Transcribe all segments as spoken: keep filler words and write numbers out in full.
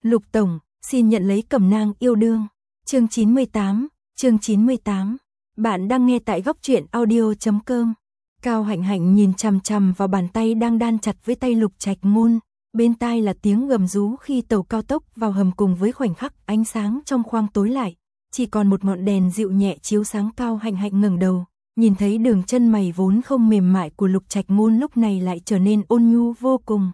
Lục Tổng, xin nhận lấy cẩm nang yêu đương. Chương chín mươi tám, chương chín mươi tám. Bạn đang nghe tại góc truyện audio chấm com. Cao Hạnh Hạnh nhìn chằm chằm vào bàn tay đang đan chặt với tay Lục Trạch Ngôn, bên tai là tiếng gầm rú khi tàu cao tốc vào hầm cùng với khoảnh khắc ánh sáng trong khoang tối lại, chỉ còn một ngọn đèn dịu nhẹ chiếu sáng. Cao Hạnh Hạnh ngẩng đầu, nhìn thấy đường chân mày vốn không mềm mại của Lục Trạch Ngôn lúc này lại trở nên ôn nhu vô cùng.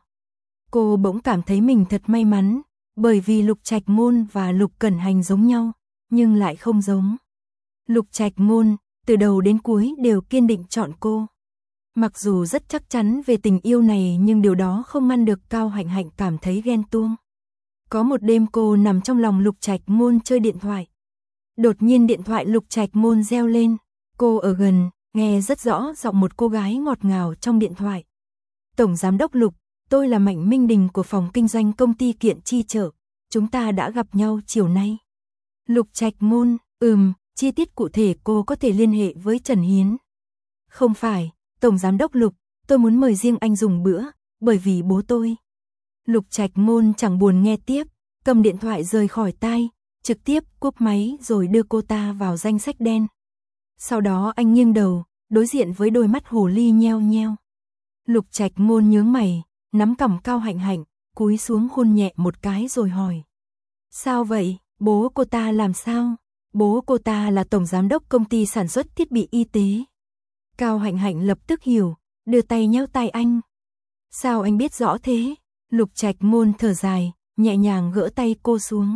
Cô bỗng cảm thấy mình thật may mắn, bởi vì Lục Trạch Ngôn và Lục Cẩn Hành giống nhau, nhưng lại không giống. Lục Trạch Ngôn, từ đầu đến cuối đều kiên định chọn cô. Mặc dù rất chắc chắn về tình yêu này nhưng điều đó không ngăn được Cao Hạnh Hạnh cảm thấy ghen tuông. Có một đêm cô nằm trong lòng Lục Trạch Ngôn chơi điện thoại. Đột nhiên điện thoại Lục Trạch Ngôn reo lên, cô ở gần, nghe rất rõ giọng một cô gái ngọt ngào trong điện thoại. Tổng Giám đốc Lục, tôi là Mạnh Minh Đình của phòng kinh doanh công ty Kiện Chi Chợ, chúng ta đã gặp nhau chiều nay. Lục Trạch Ngôn, ừm, chi tiết cụ thể cô có thể liên hệ với Trần Hiến. Không phải, Tổng Giám đốc Lục, tôi muốn mời riêng anh dùng bữa, bởi vì bố tôi. Lục Trạch Ngôn chẳng buồn nghe tiếp, cầm điện thoại rời khỏi tai, trực tiếp cúp máy rồi đưa cô ta vào danh sách đen. Sau đó anh nghiêng đầu, đối diện với đôi mắt hồ ly nheo nheo. Lục Trạch Ngôn nhướng mày, nắm cằm Cao Hạnh Hạnh, cúi xuống hôn nhẹ một cái rồi hỏi. Sao vậy, bố cô ta làm sao? Bố cô ta là tổng giám đốc công ty sản xuất thiết bị y tế. Cao Hạnh Hạnh lập tức hiểu, đưa tay nhéo tay anh. Sao anh biết rõ thế? Lục Trạch Ngôn thở dài, nhẹ nhàng gỡ tay cô xuống.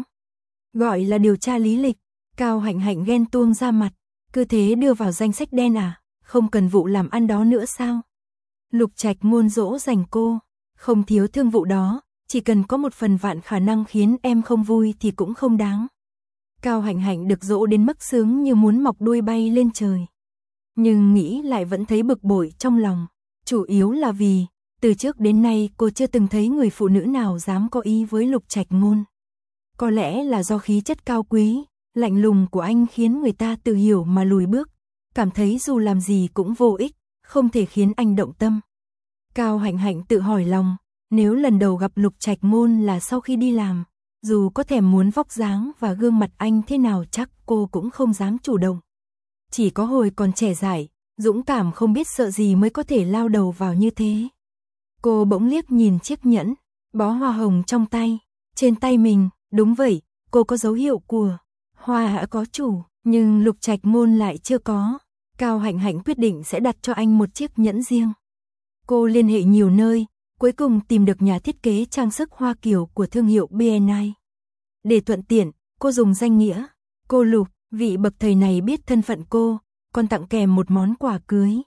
Gọi là điều tra lý lịch. Cao Hạnh Hạnh ghen tuông ra mặt. Cứ thế đưa vào danh sách đen à? Không cần vụ làm ăn đó nữa sao? Lục Trạch Ngôn dỗ dành cô. Không thiếu thương vụ đó, chỉ cần có một phần vạn khả năng khiến em không vui thì cũng không đáng. Cao Hạnh Hạnh được dỗ đến mức sướng như muốn mọc đuôi bay lên trời. Nhưng nghĩ lại vẫn thấy bực bội trong lòng. Chủ yếu là vì, từ trước đến nay cô chưa từng thấy người phụ nữ nào dám có ý với Lục Trạch Ngôn. Có lẽ là do khí chất cao quý, lạnh lùng của anh khiến người ta tự hiểu mà lùi bước, cảm thấy dù làm gì cũng vô ích, không thể khiến anh động tâm. Cao Hạnh Hạnh tự hỏi lòng, nếu lần đầu gặp Lục Trạch Ngôn là sau khi đi làm, dù có thèm muốn vóc dáng và gương mặt anh thế nào chắc cô cũng không dám chủ động. Chỉ có hồi còn trẻ dại, dũng cảm không biết sợ gì mới có thể lao đầu vào như thế. Cô bỗng liếc nhìn chiếc nhẫn, bó hoa hồng trong tay, trên tay mình, đúng vậy, cô có dấu hiệu của hoa đã có chủ, nhưng Lục Trạch Ngôn lại chưa có. Cao Hạnh Hạnh quyết định sẽ đặt cho anh một chiếc nhẫn riêng. Cô liên hệ nhiều nơi, cuối cùng tìm được nhà thiết kế trang sức hoa kiều của thương hiệu bê en i. Để thuận tiện, cô dùng danh nghĩa cô Lục, vị bậc thầy này biết thân phận cô, còn tặng kèm một món quà cưới.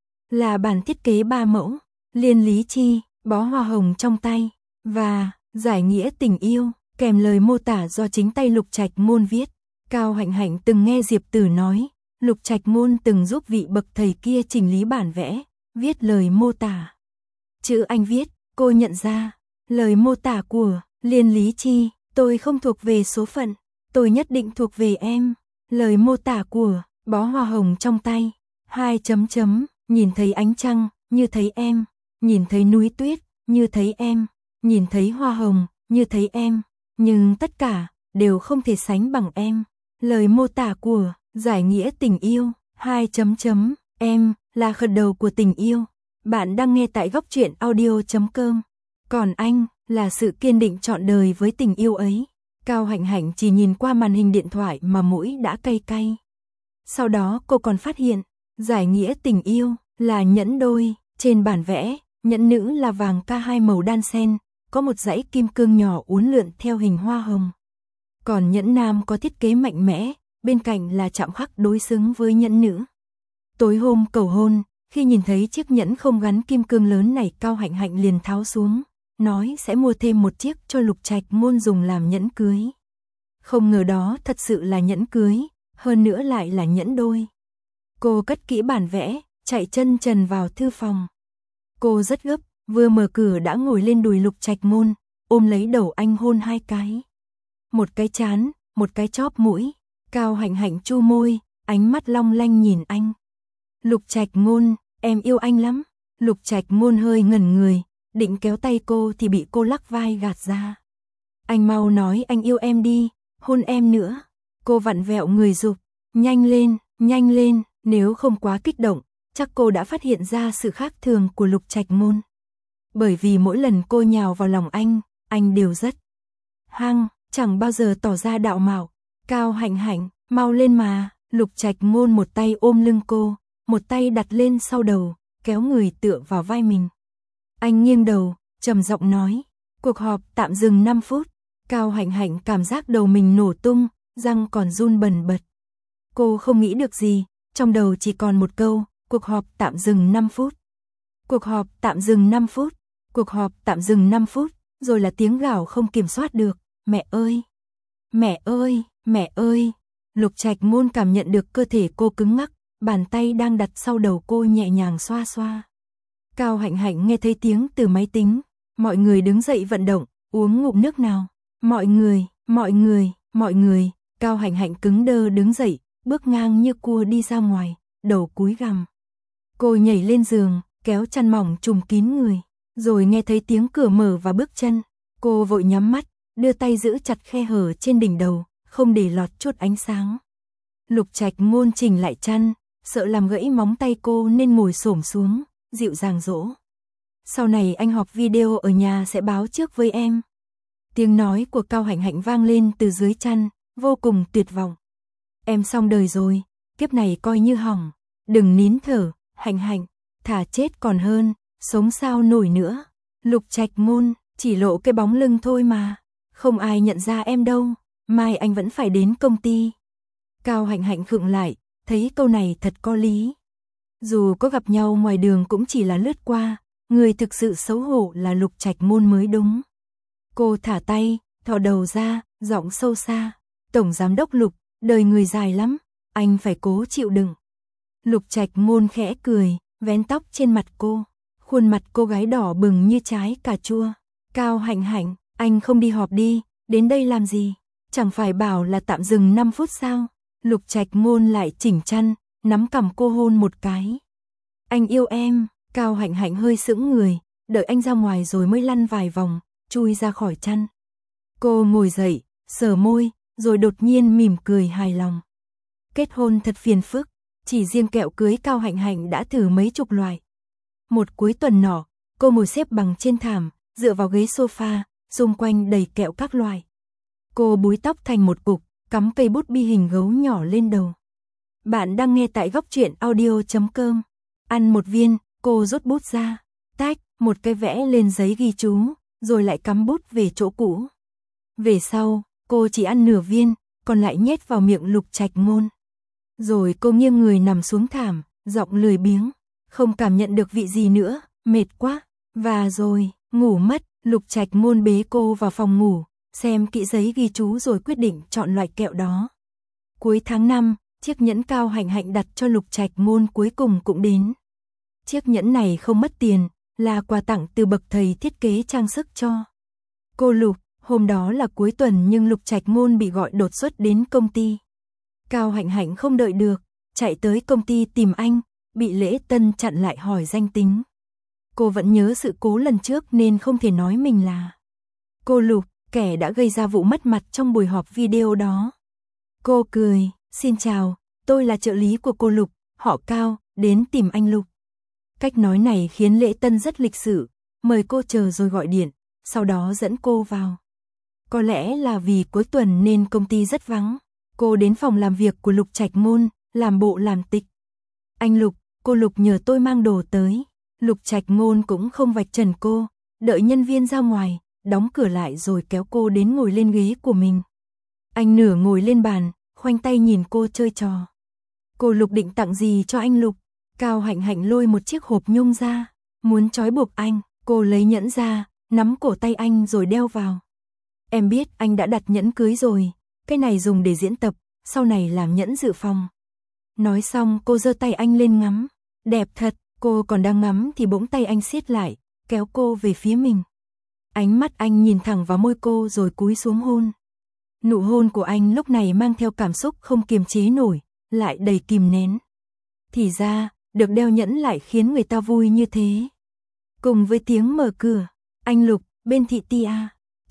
Là bản thiết kế ba mẫu, liên lý chi, bó hoa hồng trong tay, và giải nghĩa tình yêu, kèm lời mô tả do chính tay Lục Trạch Ngôn viết. Cao Hạnh Hạnh từng nghe Diệp Tử nói, Lục Trạch Ngôn từng giúp vị bậc thầy kia chỉnh lý bản vẽ, viết lời mô tả. Chữ anh viết, cô nhận ra, lời mô tả của liên lý chi, tôi không thuộc về số phận, tôi nhất định thuộc về em. Lời mô tả của bó hoa hồng trong tay, hai chấm chấm, nhìn thấy ánh trăng, như thấy em, nhìn thấy núi tuyết, như thấy em, nhìn thấy hoa hồng, như thấy em, nhưng tất cả đều không thể sánh bằng em. Lời mô tả của giải nghĩa tình yêu, hai chấm chấm, em là khởi đầu của tình yêu. Bạn đang nghe tại góc truyện audio chấm com. Còn anh là sự kiên định trọn đời với tình yêu ấy. Cao Hạnh Hạnh chỉ nhìn qua màn hình điện thoại mà mũi đã cay cay. Sau đó cô còn phát hiện, giải nghĩa tình yêu là nhẫn đôi, trên bản vẽ, nhẫn nữ là vàng K hai màu đan xen, có một dãy kim cương nhỏ uốn lượn theo hình hoa hồng. Còn nhẫn nam có thiết kế mạnh mẽ, bên cạnh là chạm khắc đối xứng với nhẫn nữ. Tối hôm cầu hôn, khi nhìn thấy chiếc nhẫn không gắn kim cương lớn này, Cao Hạnh Hạnh liền tháo xuống, nói sẽ mua thêm một chiếc cho Lục Trạch Ngôn dùng làm nhẫn cưới. Không ngờ đó thật sự là nhẫn cưới, hơn nữa lại là nhẫn đôi. Cô cất kỹ bản vẽ, chạy chân trần vào thư phòng. Cô rất gấp, vừa mở cửa đã ngồi lên đùi Lục Trạch Ngôn, ôm lấy đầu anh hôn hai cái. Một cái trán, một cái chóp mũi. Cao Hạnh Hạnh chu môi, ánh mắt long lanh nhìn anh. Lục Trạch Ngôn, em yêu anh lắm. Lục Trạch Ngôn hơi ngẩn người, định kéo tay cô thì bị cô lắc vai gạt ra. Anh mau nói anh yêu em đi, hôn em nữa. Cô vặn vẹo người giục, nhanh lên, nhanh lên, nếu không quá kích động, chắc cô đã phát hiện ra sự khác thường của Lục Trạch Môn. Bởi vì mỗi lần cô nhào vào lòng anh, anh đều rất hăng, chẳng bao giờ tỏ ra đạo mạo. Cao Hạnh Hạnh, mau lên mà. Lục Trạch Môn một tay ôm lưng cô, một tay đặt lên sau đầu, kéo người tựa vào vai mình. Anh nghiêng đầu, trầm giọng nói, cuộc họp tạm dừng năm phút. Cao Hạnh Hạnh cảm giác đầu mình nổ tung, răng còn run bần bật. Cô không nghĩ được gì, trong đầu chỉ còn một câu, cuộc họp tạm dừng năm phút. Cuộc họp tạm dừng năm phút, cuộc họp tạm dừng năm phút, rồi là tiếng gào không kiểm soát được, mẹ ơi, mẹ ơi, mẹ ơi. Lục Trạch Môn cảm nhận được cơ thể cô cứng ngắc, bàn tay đang đặt sau đầu cô nhẹ nhàng xoa xoa. Cao Hạnh Hạnh nghe thấy tiếng từ máy tính, mọi người đứng dậy vận động, uống ngụm nước nào. Mọi người, mọi người, mọi người. Cao Hạnh Hạnh cứng đơ đứng dậy, bước ngang như cua đi ra ngoài, đầu cúi gằm. Cô nhảy lên giường, kéo chăn mỏng trùm kín người, rồi nghe thấy tiếng cửa mở và bước chân. Cô vội nhắm mắt, đưa tay giữ chặt khe hở trên đỉnh đầu, không để lọt chút ánh sáng. Lục Trạch Môn chỉnh lại chăn, sợ làm gãy móng tay cô nên ngồi xổm xuống, dịu dàng dỗ. Sau này anh họp video ở nhà sẽ báo trước với em. Tiếng nói của Cao Hạnh Hạnh vang lên từ dưới chăn, vô cùng tuyệt vọng. Em xong đời rồi, kiếp này coi như hỏng. Đừng nín thở, Hạnh Hạnh, thà chết còn hơn, sống sao nổi nữa. Lục Trạch Môn, chỉ lộ cái bóng lưng thôi mà, không ai nhận ra em đâu, mai anh vẫn phải đến công ty. Cao Hạnh Hạnh khựng lại, thấy câu này thật có lý. Dù có gặp nhau ngoài đường cũng chỉ là lướt qua, người thực sự xấu hổ là Lục Trạch Môn mới đúng. Cô thả tay, thò đầu ra, giọng sâu xa, Tổng Giám đốc Lục, đời người dài lắm, anh phải cố chịu đựng. Lục Trạch Môn khẽ cười, vén tóc trên mặt cô, khuôn mặt cô gái đỏ bừng như trái cà chua. Cao Hạnh Hạnh, anh không đi họp đi, đến đây làm gì? Chẳng phải bảo là tạm dừng năm phút sao? Lục Trạch Môn lại chỉnh chăn, nắm cằm cô hôn một cái. Anh yêu em. Cao Hạnh Hạnh hơi sững người, đợi anh ra ngoài rồi mới lăn vài vòng, chui ra khỏi chăn. Cô ngồi dậy, sờ môi, rồi đột nhiên mỉm cười hài lòng. Kết hôn thật phiền phức, chỉ riêng kẹo cưới Cao Hạnh Hạnh đã thử mấy chục loại. Một cuối tuần nọ, cô ngồi xếp bằng trên thảm, dựa vào ghế sofa, xung quanh đầy kẹo các loại. Cô búi tóc thành một cục, cắm cây bút bi hình gấu nhỏ lên đầu. Bạn đang nghe tại góc truyện audio chấm com. Ăn một viên, cô rút bút ra, tách, một cái vẽ lên giấy ghi chú, rồi lại cắm bút về chỗ cũ. Về sau, cô chỉ ăn nửa viên, còn lại nhét vào miệng Lục Trạch Môn. Rồi cô nghiêng người nằm xuống thảm, giọng lười biếng, không cảm nhận được vị gì nữa, mệt quá, và rồi, ngủ mất. Lục Trạch Môn bế cô vào phòng ngủ, xem kỹ giấy ghi chú rồi quyết định chọn loại kẹo đó. Cuối tháng năm, chiếc nhẫn Cao Hạnh Hạnh đặt cho Lục Trạch Môn cuối cùng cũng đến. Chiếc nhẫn này không mất tiền, là quà tặng từ bậc thầy thiết kế trang sức cho cô Lục. Hôm đó là cuối tuần nhưng Lục Trạch Môn bị gọi đột xuất đến công ty. Cao Hạnh Hạnh không đợi được, chạy tới công ty tìm anh, bị Lễ Tân chặn lại hỏi danh tính. Cô vẫn nhớ sự cố lần trước nên không thể nói mình là cô Lục, kẻ đã gây ra vụ mất mặt trong buổi họp video đó. Cô cười, xin chào, tôi là trợ lý của cô Lục, họ Cao, đến tìm anh Lục. Cách nói này khiến Lễ Tân rất lịch sự, mời cô chờ rồi gọi điện, sau đó dẫn cô vào. Có lẽ là vì cuối tuần nên công ty rất vắng. Cô đến phòng làm việc của Lục Trạch Môn, làm bộ làm tịch. Anh Lục, cô Lục nhờ tôi mang đồ tới. Lục Trạch Môn cũng không vạch trần cô, đợi nhân viên ra ngoài, đóng cửa lại rồi kéo cô đến ngồi lên ghế của mình. Anh nửa ngồi lên bàn, khoanh tay nhìn cô chơi trò. Cô Lục định tặng gì cho anh Lục? Cao Hạnh Hạnh lôi một chiếc hộp nhung ra, muốn trói buộc anh. Cô lấy nhẫn ra, nắm cổ tay anh rồi đeo vào. Em biết anh đã đặt nhẫn cưới rồi, cái này dùng để diễn tập, sau này làm nhẫn dự phòng. Nói xong cô giơ tay anh lên ngắm, đẹp thật. Cô còn đang ngắm thì bỗng tay anh siết lại, kéo cô về phía mình. Ánh mắt anh nhìn thẳng vào môi cô rồi cúi xuống hôn. Nụ hôn của anh lúc này mang theo cảm xúc không kiềm chế nổi, lại đầy kìm nén. Thì ra, được đeo nhẫn lại khiến người ta vui như thế. Cùng với tiếng mở cửa, anh Lục, bên thị Tia.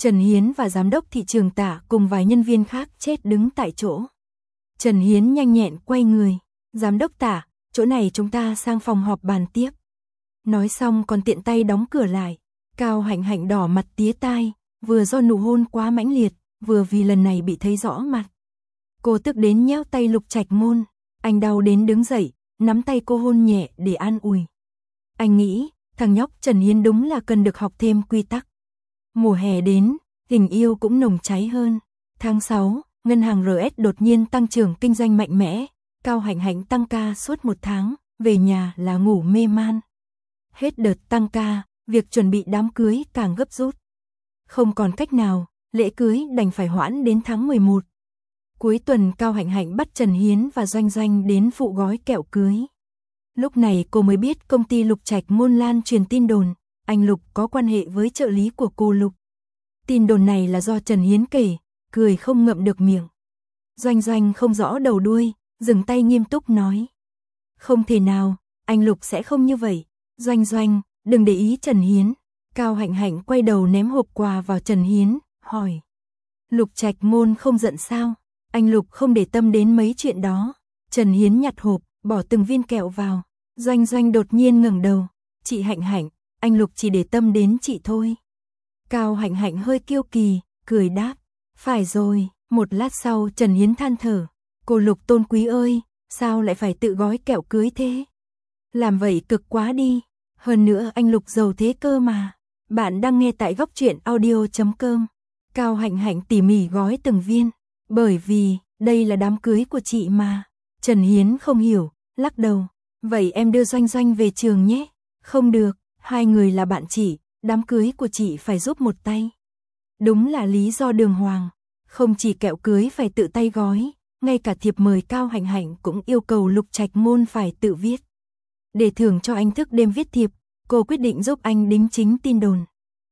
Trần Hiến và giám đốc thị trường Tạ cùng vài nhân viên khác chết đứng tại chỗ. Trần Hiến nhanh nhẹn quay người, giám đốc Tạ, chỗ này chúng ta sang phòng họp bàn tiếp. Nói xong còn tiện tay đóng cửa lại. Cao Hạnh Hạnh đỏ mặt tía tai, vừa do nụ hôn quá mãnh liệt, vừa vì lần này bị thấy rõ mặt. Cô tức đến nhéo tay Lục Trạch Môn, anh đau đến đứng dậy, nắm tay cô hôn nhẹ để an ủi. Anh nghĩ, thằng nhóc Trần Hiến đúng là cần được học thêm quy tắc. Mùa hè đến, tình yêu cũng nồng cháy hơn. Tháng sáu, ngân hàng rờ ét đột nhiên tăng trưởng kinh doanh mạnh mẽ, Cao Hạnh Hạnh tăng ca suốt một tháng, về nhà là ngủ mê man. Hết đợt tăng ca, việc chuẩn bị đám cưới càng gấp rút. Không còn cách nào, lễ cưới đành phải hoãn đến tháng mười một. Cuối tuần Cao Hạnh Hạnh bắt Trần Hiến và Doanh Doanh đến phụ gói kẹo cưới. Lúc này cô mới biết công ty Lục Trạch Môn lan truyền tin đồn, anh Lục có quan hệ với trợ lý của cô Lục. Tin đồn này là do Trần Hiến kể, cười không ngậm được miệng. Doanh Doanh không rõ đầu đuôi, dừng tay nghiêm túc nói. Không thể nào, anh Lục sẽ không như vậy. Doanh Doanh, đừng để ý Trần Hiến. Cao Hạnh Hạnh quay đầu ném hộp quà vào Trần Hiến, hỏi. Lục Trạch Môn không giận sao? Anh Lục không để tâm đến mấy chuyện đó. Trần Hiến nhặt hộp, bỏ từng viên kẹo vào. Doanh Doanh đột nhiên ngẩng đầu. Chị Hạnh Hạnh, anh Lục chỉ để tâm đến chị thôi. Cao Hạnh Hạnh hơi kiêu kỳ, cười đáp. Phải rồi, một lát sau Trần Hiến than thở. Cô Lục tôn quý ơi, sao lại phải tự gói kẹo cưới thế? Làm vậy cực quá đi. Hơn nữa anh Lục giàu thế cơ mà. Bạn đang nghe tại góc truyện audio chấm com. Cao Hạnh Hạnh tỉ mỉ gói từng viên. Bởi vì, đây là đám cưới của chị mà. Trần Hiến không hiểu, lắc đầu. Vậy em đưa Doanh Doanh về trường nhé. Không được, hai người là bạn chị, đám cưới của chị phải giúp một tay. Đúng là lý do đường hoàng. Không chỉ kẹo cưới phải tự tay gói, ngay cả thiệp mời Cao Hạnh Hạnh cũng yêu cầu Lục Trạch Môn phải tự viết. Để thưởng cho anh thức đêm viết thiệp, cô quyết định giúp anh đính chính tin đồn.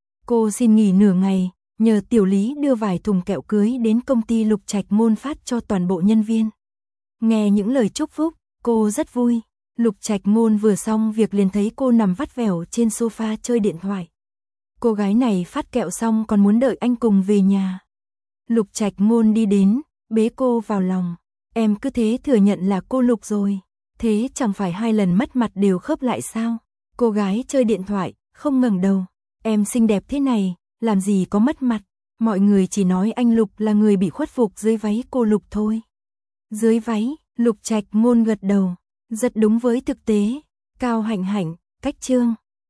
Cô xin nghỉ nửa ngày, nhờ tiểu lý đưa vài thùng kẹo cưới đến công ty Lục Trạch Môn phát cho toàn bộ nhân viên. Nghe những lời chúc phúc, cô rất vui. Lục Trạch Môn vừa xong việc liền thấy cô nằm vắt vẻo trên sofa chơi điện thoại. Cô gái này phát kẹo xong còn muốn đợi anh cùng về nhà. Lục Trạch Môn đi đến, bế cô vào lòng. Em cứ thế thừa nhận là cô Lục rồi. Thế chẳng phải hai lần mất mặt đều khớp lại sao? Cô gái chơi điện thoại, không ngẩng đầu. Em xinh đẹp thế này, làm gì có mất mặt. Mọi người chỉ nói anh Lục là người bị khuất phục dưới váy cô Lục thôi. Dưới váy, Lục Trạch Môn gật đầu. Rất đúng với thực tế. Cao Hạnh Hạnh, cách chương.